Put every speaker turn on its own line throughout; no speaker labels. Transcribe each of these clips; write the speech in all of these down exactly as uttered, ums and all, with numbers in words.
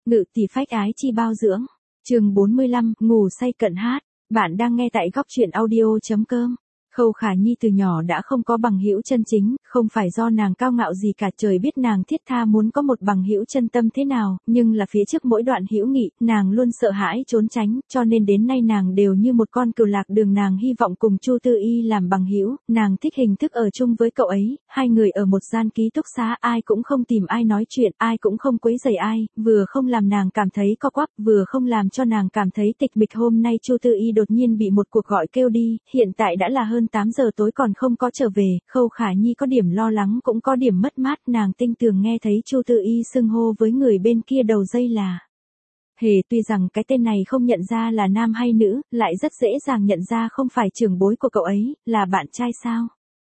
Ngự tỷ phách ái chi bao dưỡng. Chương bốn mươi lăm, ngủ say cận hát. Bạn đang nghe tại góc truyện audio chấm com. Khâu Khả Nhi từ nhỏ đã không có bằng hữu chân chính, không phải do nàng cao ngạo gì cả, trời biết nàng thiết tha muốn có một bằng hữu chân tâm thế nào, nhưng là phía trước mỗi đoạn hữu nghị, nàng luôn sợ hãi trốn tránh, cho nên đến nay nàng đều như một con cừu lạc đường, nàng hy vọng cùng Chu Tư Y làm bằng hữu, nàng thích hình thức ở chung với cậu ấy, hai người ở một gian ký túc xá, ai cũng không tìm ai nói chuyện, ai cũng không quấy rầy ai, vừa không làm nàng cảm thấy co quắp, vừa không làm cho nàng cảm thấy tịch mịch. Hôm nay Chu Tư Y đột nhiên bị một cuộc gọi kêu đi, hiện tại đã là hơn tám giờ tối còn không có trở về, Khâu Khả Nhi có điểm lo lắng cũng có điểm mất mát, nàng tinh tường nghe thấy Chu Tư Y xưng hô với người bên kia đầu dây là Hề, tuy rằng cái tên này không nhận ra là nam hay nữ, lại rất dễ dàng nhận ra không phải trưởng bối của cậu ấy, là bạn trai sao?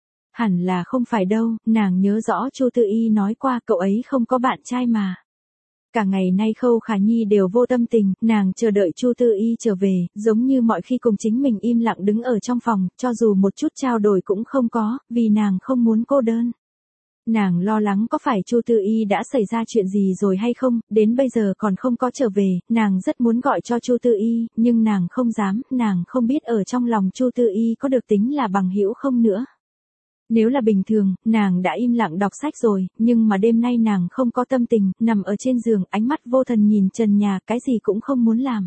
Hẳn là không phải đâu, nàng nhớ rõ Chu Tư Y nói qua cậu ấy không có bạn trai mà. Cả ngày nay Khâu Khả Nhi đều vô tâm tình, nàng chờ đợi Chu Tư Y trở về, giống như mọi khi cùng chính mình im lặng đứng ở trong phòng, cho dù một chút trao đổi cũng không có, vì nàng không muốn cô đơn. Nàng lo lắng có phải Chu Tư Y đã xảy ra chuyện gì rồi hay không, đến bây giờ còn không có trở về, nàng rất muốn gọi cho Chu Tư Y, nhưng nàng không dám, nàng không biết ở trong lòng Chu Tư Y có được tính là bằng hữu không nữa. Nếu là bình thường, nàng đã im lặng đọc sách rồi, nhưng mà đêm nay nàng không có tâm tình, nằm ở trên giường, ánh mắt vô thần nhìn trần nhà, cái gì cũng không muốn làm.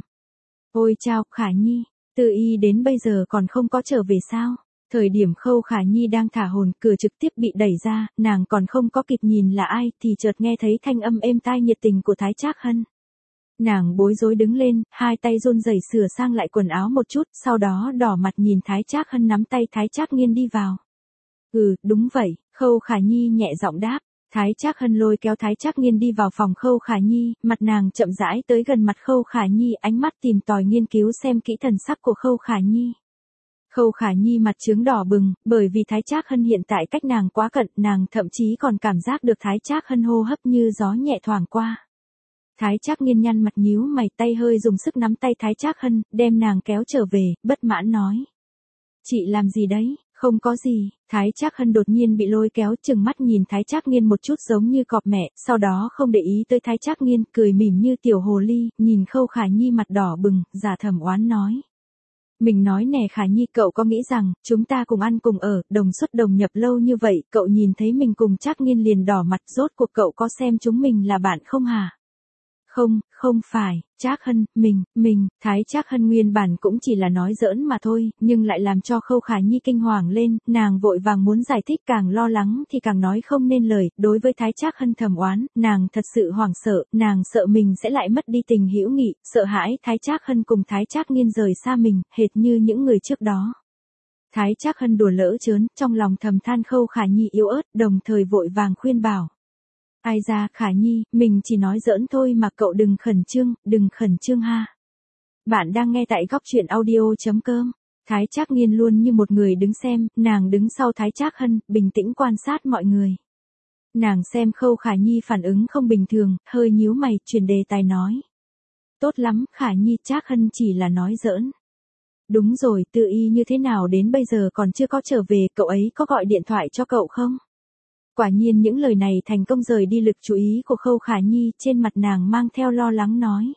Ôi chao, Khả Nhi, Tư Y đến bây giờ còn không có trở về sao? Thời điểm Khâu Khả Nhi đang thả hồn, cửa trực tiếp bị đẩy ra, nàng còn không có kịp nhìn là ai, thì chợt nghe thấy thanh âm êm tai nhiệt tình của Thái Trác Hân. Nàng bối rối đứng lên, hai tay run rẩy sửa sang lại quần áo một chút, sau đó đỏ mặt nhìn Thái Trác Hân nắm tay Thái Trác Nghiên đi vào. Ừ, đúng vậy, Khâu Khả Nhi nhẹ giọng đáp. Thái Trác Hân lôi kéo Thái Trác Nghiên đi vào phòng Khâu Khả Nhi, mặt nàng chậm rãi tới gần mặt Khâu Khả Nhi, ánh mắt tìm tòi nghiên cứu xem kỹ thần sắc của Khâu Khả Nhi. Khâu Khả Nhi mặt trướng đỏ bừng, bởi vì Thái Trác Hân hiện tại cách nàng quá cận, nàng thậm chí còn cảm giác được Thái Trác Hân hô hấp như gió nhẹ thoảng qua. Thái Trác Nghiên nhăn mặt nhíu mày, tay hơi dùng sức nắm tay Thái Trác Hân, đem nàng kéo trở về, bất mãn nói. Chị làm gì đấy? Không có gì, Thái Trác Hân đột nhiên bị lôi kéo, chừng mắt nhìn Thái Trác Nghiên một chút giống như cọp mẹ, sau đó không để ý tới Thái Trác Nghiên, cười mỉm như tiểu hồ ly, nhìn Khâu Khả Nhi mặt đỏ bừng, giả thầm oán nói. Mình nói nè Khả Nhi, cậu có nghĩ rằng, chúng ta cùng ăn cùng ở, đồng xuất đồng nhập lâu như vậy, cậu nhìn thấy mình cùng Trác Nghiên liền đỏ mặt, rốt cuộc cậu có xem chúng mình là bạn không hả? Không, không phải, Trác Hân, mình, mình, Thái Trác Hân nguyên bản cũng chỉ là nói giỡn mà thôi, nhưng lại làm cho Khâu Khả Nhi kinh hoàng lên, nàng vội vàng muốn giải thích, càng lo lắng thì càng nói không nên lời, đối với Thái Trác Hân thầm oán, nàng thật sự hoảng sợ, nàng sợ mình sẽ lại mất đi tình hữu nghị, sợ hãi Thái Trác Hân cùng Thái Trác Nghiên rời xa mình, hệt như những người trước đó. Thái Trác Hân đùa lỡ chớn, trong lòng thầm than Khâu Khả Nhi yếu ớt, đồng thời vội vàng khuyên bảo. Ai ra Khả Nhi, mình chỉ nói giỡn thôi mà cậu đừng khẩn trương, đừng khẩn trương ha. Bạn đang nghe tại góc truyện audio chấm com. Thái Trác Nghiên luôn như một người đứng xem, nàng đứng sau Thái Trác Hân, bình tĩnh quan sát mọi người. Nàng xem Khâu Khả Nhi phản ứng không bình thường, hơi nhíu mày, chuyển đề tài nói. Tốt lắm, Khả Nhi, Trác Hân chỉ là nói giỡn. Đúng rồi, Tư Y như thế nào đến bây giờ còn chưa có trở về, cậu ấy có gọi điện thoại cho cậu không? Quả nhiên những lời này thành công rời đi lực chú ý của Khâu Khả Nhi, trên mặt nàng mang theo lo lắng nói.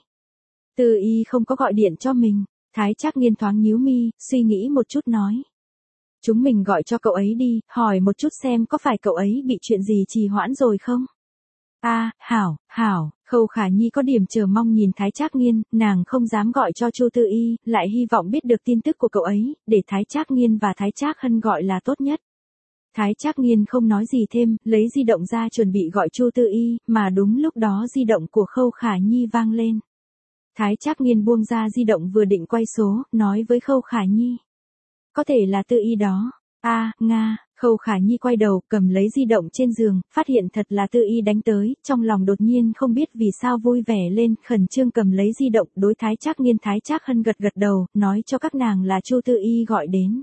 Tư Y không có gọi điện cho mình, Thái Trác Nghiên thoáng nhíu mi, suy nghĩ một chút nói. Chúng mình gọi cho cậu ấy đi, hỏi một chút xem có phải cậu ấy bị chuyện gì trì hoãn rồi không? A, à, hảo, hảo, Khâu Khả Nhi có điểm chờ mong nhìn Thái Trác Nghiên, nàng không dám gọi cho Chu Tư Y, lại hy vọng biết được tin tức của cậu ấy, để Thái Trác Nghiên và Thái Trác Hân gọi là tốt nhất. Thái Trác Nghiên không nói gì thêm, lấy di động ra chuẩn bị gọi Chu Tư Y, mà đúng lúc đó di động của Khâu Khả Nhi vang lên. Thái Trác Nghiên buông ra di động vừa định quay số, nói với Khâu Khả Nhi. Có thể là Tư Y đó. A, à, Nga, Khâu Khả Nhi quay đầu, cầm lấy di động trên giường, phát hiện thật là Tư Y đánh tới, trong lòng đột nhiên không biết vì sao vui vẻ lên, khẩn trương cầm lấy di động, đối Thái Trác Nghiên Thái Trác Hân gật gật đầu, nói cho các nàng là Chu Tư Y gọi đến.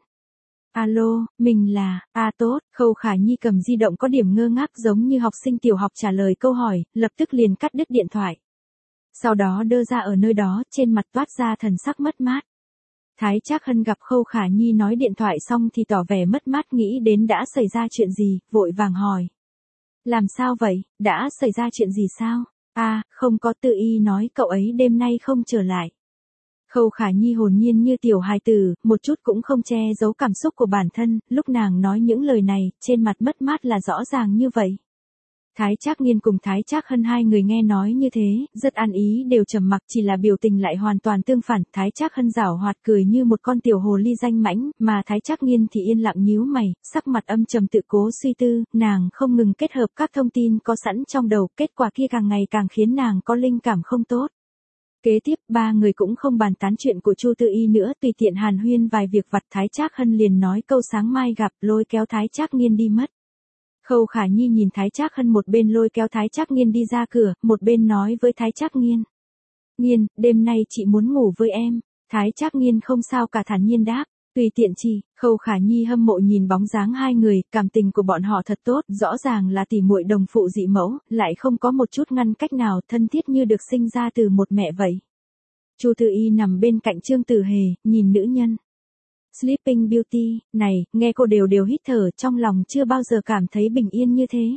Alo, mình là, a à, tốt, Khâu Khả Nhi cầm di động có điểm ngơ ngác giống như học sinh tiểu học trả lời câu hỏi, lập tức liền cắt đứt điện thoại. Sau đó đơ ra ở nơi đó, trên mặt toát ra thần sắc mất mát. Thái Trác Hân gặp Khâu Khả Nhi nói điện thoại xong thì tỏ vẻ mất mát, nghĩ đến đã xảy ra chuyện gì, vội vàng hỏi. Làm sao vậy, đã xảy ra chuyện gì sao? À, không có, Tư Y nói cậu ấy đêm nay không trở lại. Khâu Khả Nhi hồn nhiên như tiểu hài tử, một chút cũng không che giấu cảm xúc của bản thân, lúc nàng nói những lời này, trên mặt mất mát là rõ ràng như vậy. Thái Trác Nghiên cùng Thái Trác Hân hai người nghe nói như thế, rất ăn ý đều trầm mặc, chỉ là biểu tình lại hoàn toàn tương phản. Thái Trác Hân giảo hoạt cười như một con tiểu hồ ly danh mãnh, mà Thái Trác Nghiên thì yên lặng nhíu mày, sắc mặt âm trầm tự cố suy tư, nàng không ngừng kết hợp các thông tin có sẵn trong đầu, kết quả kia càng ngày càng khiến nàng có linh cảm không tốt. Kế tiếp, ba người cũng không bàn tán chuyện của Chu Tư Y nữa, tùy tiện hàn huyên vài việc vặt. Thái Trác Hân liền nói câu sáng mai gặp, lôi kéo Thái Trác Nghiên đi mất. Khâu Khả Nhi nhìn Thái Trác Hân một bên lôi kéo Thái Trác Nghiên đi ra cửa, một bên nói với Thái Trác Nghiên. Nghiên, đêm nay chị muốn ngủ với em. Thái Trác Nghiên không sao cả thản nhiên đáp. Tùy tiện chị. Khâu Khả Nhi hâm mộ nhìn bóng dáng hai người, cảm tình của bọn họ thật tốt, rõ ràng là tỷ muội đồng phụ dị mẫu, lại không có một chút ngăn cách nào, thân thiết như được sinh ra từ một mẹ vậy. Chu Tư Y nằm bên cạnh Trương Tử Hề, nhìn nữ nhân. Sleeping Beauty, này, nghe cô đều đều hít thở, trong lòng chưa bao giờ cảm thấy bình yên như thế.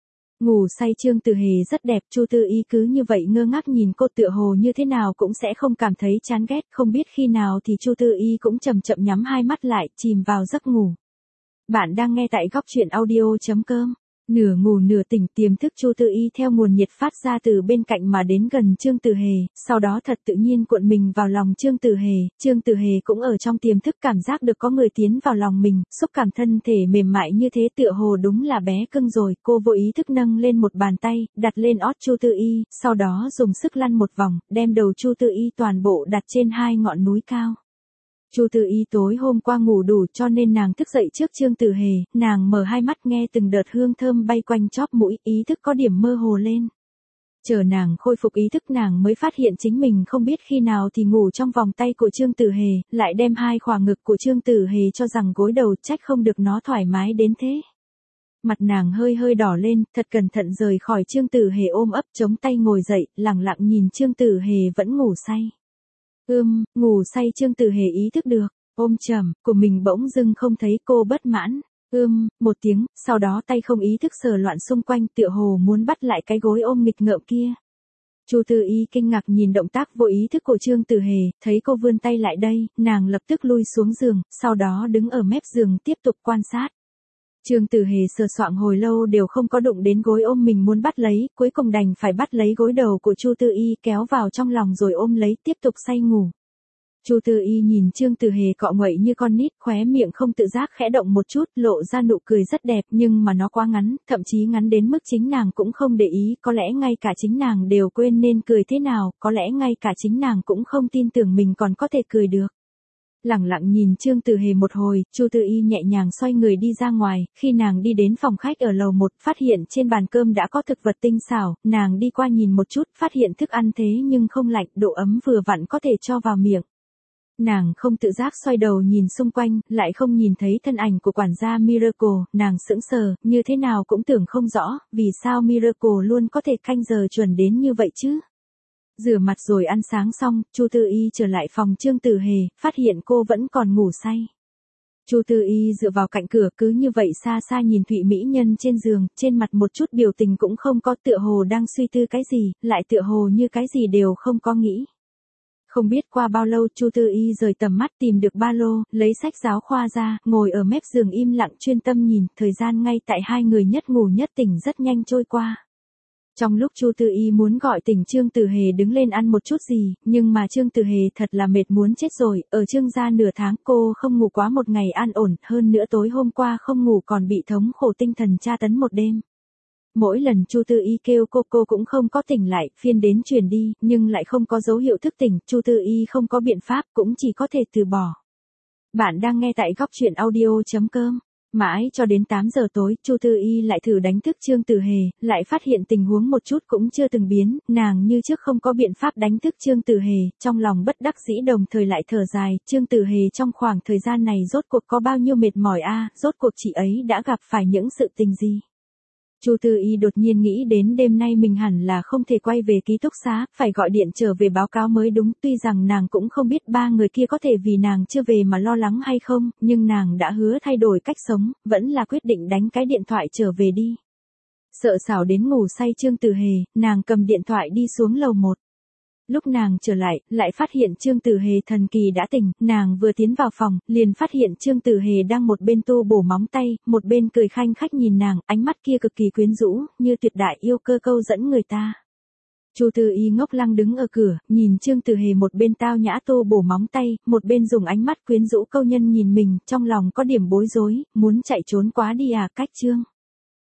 Ngủ say Trương Tử Hề rất đẹp, Chu Tư Y cứ như vậy ngơ ngác nhìn cô, tựa hồ như thế nào cũng sẽ không cảm thấy chán ghét, không biết khi nào thì Chu Tư Y cũng chậm chậm nhắm hai mắt lại, chìm vào giấc ngủ. Bạn đang nghe tại góc truyện audio chấm com. Nửa ngủ nửa tỉnh, tiềm thức Chu Tư Y theo nguồn nhiệt phát ra từ bên cạnh mà đến gần Trương Tử Hề, sau đó thật tự nhiên cuộn mình vào lòng Trương Tử Hề. Trương Tử Hề cũng ở trong tiềm thức cảm giác được có người tiến vào lòng mình, xúc cảm thân thể mềm mại như thế, tựa hồ đúng là bé cưng rồi. Cô vô ý thức nâng lên một bàn tay, đặt lên ót Chu Tư Y, sau đó dùng sức lăn một vòng, đem đầu Chu Tư Y toàn bộ đặt trên hai ngọn núi cao. Chu Tư Y tối hôm qua ngủ đủ cho nên nàng thức dậy trước Trương Tử Hề, nàng mở hai mắt nghe từng đợt hương thơm bay quanh chóp mũi, ý thức có điểm mơ hồ lên. Chờ nàng khôi phục ý thức nàng mới phát hiện chính mình không biết khi nào thì ngủ trong vòng tay của Trương Tử Hề, lại đem hai khỏa ngực của Trương Tử Hề cho rằng gối đầu, trách không được nó thoải mái đến thế. Mặt nàng hơi hơi đỏ lên, thật cẩn thận rời khỏi Trương Tử Hề ôm ấp, chống tay ngồi dậy, lẳng lặng nhìn Trương Tử Hề vẫn ngủ say. Ưm, ngủ say Trương Tử Hề ý thức được, ôm chầm, của mình bỗng dưng không thấy, cô bất mãn. Ưm, một tiếng, sau đó tay không ý thức sờ loạn xung quanh, tựa hồ muốn bắt lại cái gối ôm nghịch ngợm kia. Chu Tư Y kinh ngạc nhìn động tác vô ý thức của Trương Tử Hề, thấy cô vươn tay lại đây, nàng lập tức lui xuống giường, sau đó đứng ở mép giường tiếp tục quan sát. Trương Tử Hề sờ soạng hồi lâu đều không có đụng đến gối ôm mình muốn bắt lấy, cuối cùng đành phải bắt lấy gối đầu của Chu Tư Y kéo vào trong lòng rồi ôm lấy, tiếp tục say ngủ. Chu Tư Y nhìn Trương Tử Hề cọ nguậy như con nít, khóe miệng không tự giác khẽ động một chút, lộ ra nụ cười rất đẹp, nhưng mà nó quá ngắn, thậm chí ngắn đến mức chính nàng cũng không để ý, có lẽ ngay cả chính nàng đều quên nên cười thế nào, có lẽ ngay cả chính nàng cũng không tin tưởng mình còn có thể cười được. Lẳng lặng nhìn Trương Tử Hề một hồi, Chu Tư Y nhẹ nhàng xoay người đi ra ngoài, khi nàng đi đến phòng khách ở lầu một, phát hiện trên bàn cơm đã có thực vật tinh xảo, nàng đi qua nhìn một chút, phát hiện thức ăn thế nhưng không lạnh, độ ấm vừa vặn có thể cho vào miệng. Nàng không tự giác xoay đầu nhìn xung quanh, lại không nhìn thấy thân ảnh của quản gia Miracle, nàng sững sờ, như thế nào cũng tưởng không rõ, vì sao Miracle luôn có thể canh giờ chuẩn đến như vậy chứ. Rửa mặt rồi ăn sáng xong, Chu Tư Y trở lại phòng Trương Tử Hề, phát hiện cô vẫn còn ngủ say. Chu Tư Y dựa vào cạnh cửa cứ như vậy xa xa nhìn Thụy mỹ nhân trên giường, trên mặt một chút biểu tình cũng không có, tựa hồ đang suy tư cái gì, lại tựa hồ như cái gì đều không có nghĩ. Không biết qua bao lâu Chu Tư Y rời tầm mắt tìm được ba lô, lấy sách giáo khoa ra, ngồi ở mép giường im lặng chuyên tâm nhìn, thời gian ngay tại hai người nhất ngủ nhất tỉnh rất nhanh trôi qua. Trong lúc Chu Tư Y muốn gọi tỉnh Trương Tử Hề đứng lên ăn một chút gì, nhưng mà Trương Tử Hề thật là mệt muốn chết rồi, ở Trương gia nửa tháng cô không ngủ quá một ngày an ổn, hơn nữa tối hôm qua không ngủ còn bị thống khổ tinh thần tra tấn một đêm. Mỗi lần Chu Tư Y kêu cô cô cũng không có tỉnh lại, phiên đến truyền đi, nhưng lại không có dấu hiệu thức tỉnh, Chu Tư Y không có biện pháp, cũng chỉ có thể từ bỏ. Bạn đang nghe tại góc truyện audio chấm com. Mãi cho đến tám giờ tối, Chu Tư Y lại thử đánh thức Trương Tử Hề, lại phát hiện tình huống một chút cũng chưa từng biến, nàng như trước không có biện pháp đánh thức Trương Tử Hề, trong lòng bất đắc dĩ đồng thời lại thở dài, Trương Tử Hề trong khoảng thời gian này rốt cuộc có bao nhiêu mệt mỏi a, rốt cuộc chị ấy đã gặp phải những sự tình gì. Chu Tư Y đột nhiên nghĩ đến đêm nay mình hẳn là không thể quay về ký túc xá, phải gọi điện trở về báo cáo mới đúng, tuy rằng nàng cũng không biết ba người kia có thể vì nàng chưa về mà lo lắng hay không, nhưng nàng đã hứa thay đổi cách sống, vẫn là quyết định đánh cái điện thoại trở về đi. Sợ xảo đến ngủ say Trương Tử Hề, nàng cầm điện thoại đi xuống lầu một. Lúc nàng trở lại, lại phát hiện Trương Tử Hề thần kỳ đã tỉnh, nàng vừa tiến vào phòng, liền phát hiện Trương Tử Hề đang một bên tô bổ móng tay, một bên cười khanh khách nhìn nàng, ánh mắt kia cực kỳ quyến rũ, như tuyệt đại yêu cơ câu dẫn người ta. Chu Tư Y ngốc lăng đứng ở cửa, nhìn Trương Tử Hề một bên tao nhã tô bổ móng tay, một bên dùng ánh mắt quyến rũ câu nhân nhìn mình, trong lòng có điểm bối rối, muốn chạy trốn quá đi à, cách Trương